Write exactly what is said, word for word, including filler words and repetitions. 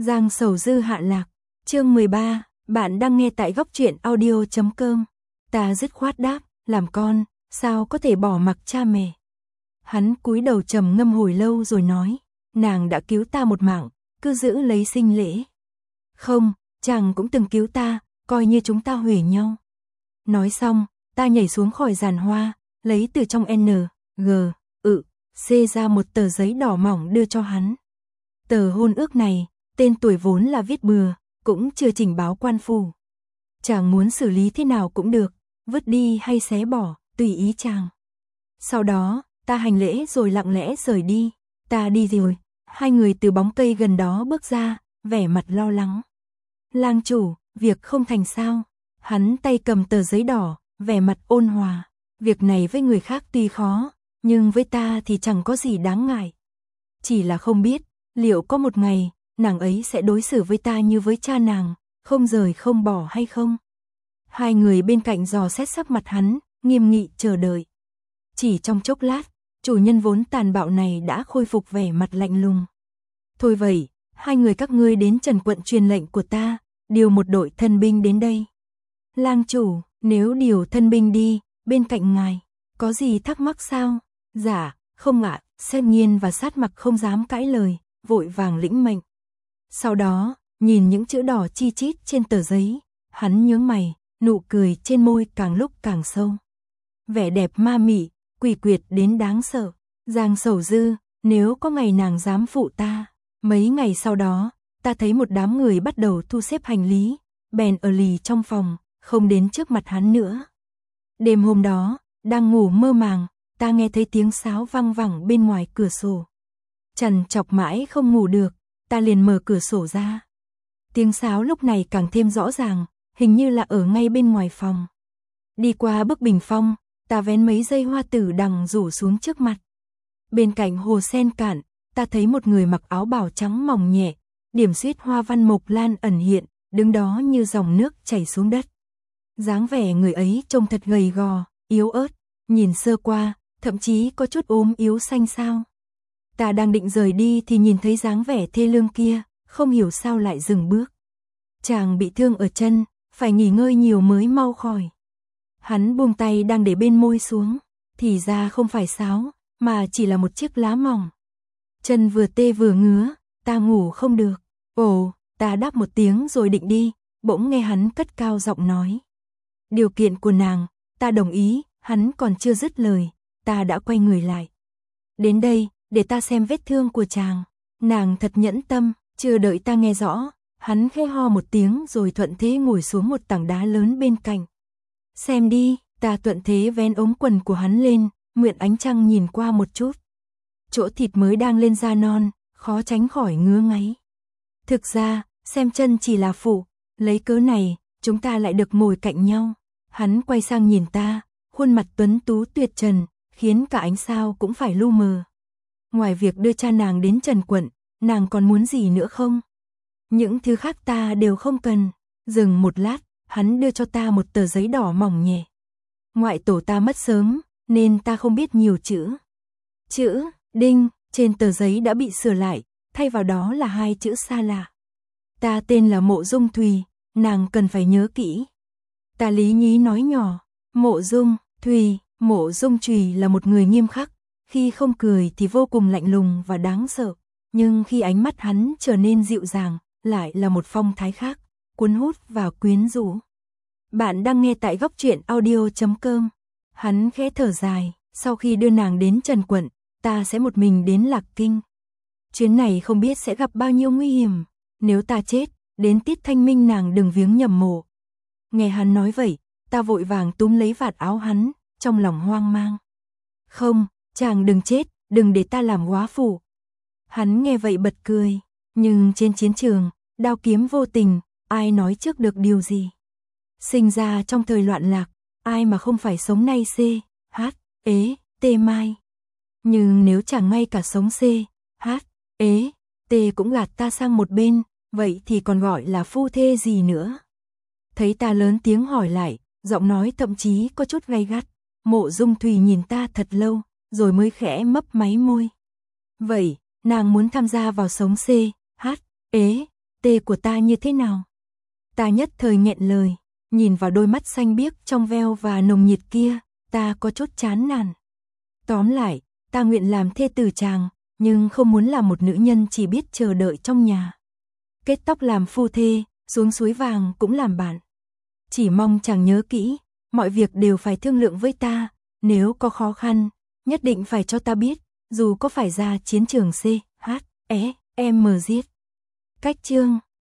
Giang Sầu Dư hạ lạc, chương mười ba, bạn đang nghe tại góc truyện audio chấm com. Ta dứt khoát đáp, làm con, sao có thể bỏ mặc cha mẹ. Hắn cúi đầu trầm ngâm hồi lâu rồi nói, nàng đã cứu ta một mạng, cứ giữ lấy sinh lễ. Không, chàng cũng từng cứu ta, coi như chúng ta huề nhau. Nói xong, ta nhảy xuống khỏi giàn hoa, lấy từ trong N, G, ự, C ra một tờ giấy đỏ mỏng đưa cho hắn. Tờ hôn ước này, tên tuổi vốn là viết bừa, cũng chưa trình báo quan phủ. Chàng muốn xử lý thế nào cũng được, vứt đi hay xé bỏ, tùy ý chàng. Sau đó, ta hành lễ rồi lặng lẽ rời đi. Ta đi rồi, hai người từ bóng cây gần đó bước ra, vẻ mặt lo lắng. Lang chủ, việc không thành sao? Hắn tay cầm tờ giấy đỏ, vẻ mặt ôn hòa. Việc này với người khác tuy khó, nhưng với ta thì chẳng có gì đáng ngại. Chỉ là không biết, liệu có một ngày, nàng ấy sẽ đối xử với ta như với cha nàng, không rời không bỏ hay không? Hai người bên cạnh dò xét sắc mặt hắn, nghiêm nghị chờ đợi. Chỉ trong chốc lát, chủ nhân vốn tàn bạo này đã khôi phục vẻ mặt lạnh lùng. Thôi vậy, hai người các ngươi đến Trần quận truyền lệnh của ta, điều một đội thân binh đến đây. Lang chủ, nếu điều thân binh đi, bên cạnh ngài, có gì thắc mắc sao? Dạ, không ạ, Xét Nghiên và Sát Mặc không dám cãi lời, vội vàng lĩnh mệnh. Sau đó, nhìn những chữ đỏ chi chít trên tờ giấy, hắn nhướng mày, nụ cười trên môi càng lúc càng sâu. Vẻ đẹp ma mị, quỷ quyệt đến đáng sợ. Giang Sầu Dư, nếu có ngày nàng dám phụ ta. Mấy ngày sau đó, ta thấy một đám người bắt đầu thu xếp hành lý, bèn ở lì trong phòng, không đến trước mặt hắn nữa. Đêm hôm đó, đang ngủ mơ màng, ta nghe thấy tiếng sáo vang vẳng bên ngoài cửa sổ. Trằn trọc mãi không ngủ được, ta liền mở cửa sổ ra. Tiếng sáo lúc này càng thêm rõ ràng, hình như là ở ngay bên ngoài phòng. Đi qua bức bình phong, ta vén mấy dây hoa tử đằng rủ xuống trước mặt. Bên cạnh hồ sen cạn, ta thấy một người mặc áo bào trắng mỏng nhẹ, điểm xuyết hoa văn mộc lan ẩn hiện, đứng đó như dòng nước chảy xuống đất. Dáng vẻ người ấy trông thật gầy gò, yếu ớt, nhìn sơ qua, thậm chí có chút ốm yếu xanh xao. Ta đang định rời đi thì nhìn thấy dáng vẻ thê lương kia, không hiểu sao lại dừng bước. Chàng bị thương ở chân, phải nghỉ ngơi nhiều mới mau khỏi. Hắn buông tay đang để bên môi xuống, thì ra không phải sáo, mà chỉ là một chiếc lá mỏng. Chân vừa tê vừa ngứa, ta ngủ không được. Ồ, ta đáp một tiếng rồi định đi, bỗng nghe hắn cất cao giọng nói. Điều kiện của nàng, ta đồng ý, hắn còn chưa dứt lời, ta đã quay người lại. Đến đây, để ta xem vết thương của chàng. Nàng thật nhẫn tâm, chưa đợi ta nghe rõ, hắn khẽ ho một tiếng rồi thuận thế ngồi xuống một tảng đá lớn bên cạnh. Xem đi, ta thuận thế vén ống quần của hắn lên, mượn ánh trăng nhìn qua một chút. Chỗ thịt mới đang lên da non, khó tránh khỏi ngứa ngáy. Thực ra, xem chân chỉ là phụ, lấy cớ này, chúng ta lại được ngồi cạnh nhau. Hắn quay sang nhìn ta, khuôn mặt tuấn tú tuyệt trần, khiến cả ánh sao cũng phải lu mờ. Ngoài việc đưa cha nàng đến Trần quận, nàng còn muốn gì nữa không? Những thứ khác ta đều không cần. Dừng một lát, hắn đưa cho ta một tờ giấy đỏ mỏng nhẹ. Ngoại tổ ta mất sớm, nên ta không biết nhiều chữ. Chữ Đinh trên tờ giấy đã bị sửa lại, thay vào đó là hai chữ xa lạ. Ta tên là Mộ Dung Thùy, nàng cần phải nhớ kỹ. Ta lý nhí nói nhỏ, Mộ Dung Thùy, Mộ Dung Thùy là một người nghiêm khắc, khi không cười thì vô cùng lạnh lùng và đáng sợ, nhưng khi ánh mắt hắn trở nên dịu dàng, lại là một phong thái khác, cuốn hút và quyến rũ. Bạn đang nghe tại góc truyện audio chấm com. Hắn khẽ thở dài, sau khi đưa nàng đến Trần quận, ta sẽ một mình đến Lạc Kinh. Chuyến này không biết sẽ gặp bao nhiêu nguy hiểm, nếu ta chết, đến tiết thanh minh nàng đừng viếng nhầm mộ. Nghe hắn nói vậy, ta vội vàng túm lấy vạt áo hắn, trong lòng hoang mang. Không, chàng đừng chết, đừng để ta làm góa phụ. Hắn nghe vậy bật cười, nhưng trên chiến trường, đao kiếm vô tình, ai nói trước được điều gì. Sinh ra trong thời loạn lạc, ai mà không phải sống nay c, h, ế, tê mai. Nhưng nếu chẳng ngay cả sống c, h, ế, tê cũng gạt ta sang một bên, vậy thì còn gọi là phu thê gì nữa? Thấy ta lớn tiếng hỏi lại, giọng nói thậm chí có chút gay gắt, Mộ Dung Thùy nhìn ta thật lâu, rồi mới khẽ mấp máy môi. Vậy, nàng muốn tham gia vào sống c, h, ế, tê của ta như thế nào? Ta nhất thời nghẹn lời, nhìn vào đôi mắt xanh biếc trong veo và nồng nhiệt kia, ta có chút chán nản. Tóm lại, ta nguyện làm thê tử chàng, nhưng không muốn là một nữ nhân chỉ biết chờ đợi trong nhà. Kết tóc làm phu thê, xuống suối vàng cũng làm bạn. Chỉ mong chàng nhớ kỹ, mọi việc đều phải thương lượng với ta, nếu có khó khăn, nhất định phải cho ta biết, dù có phải ra chiến trường C, H, E, M giết. Cách chương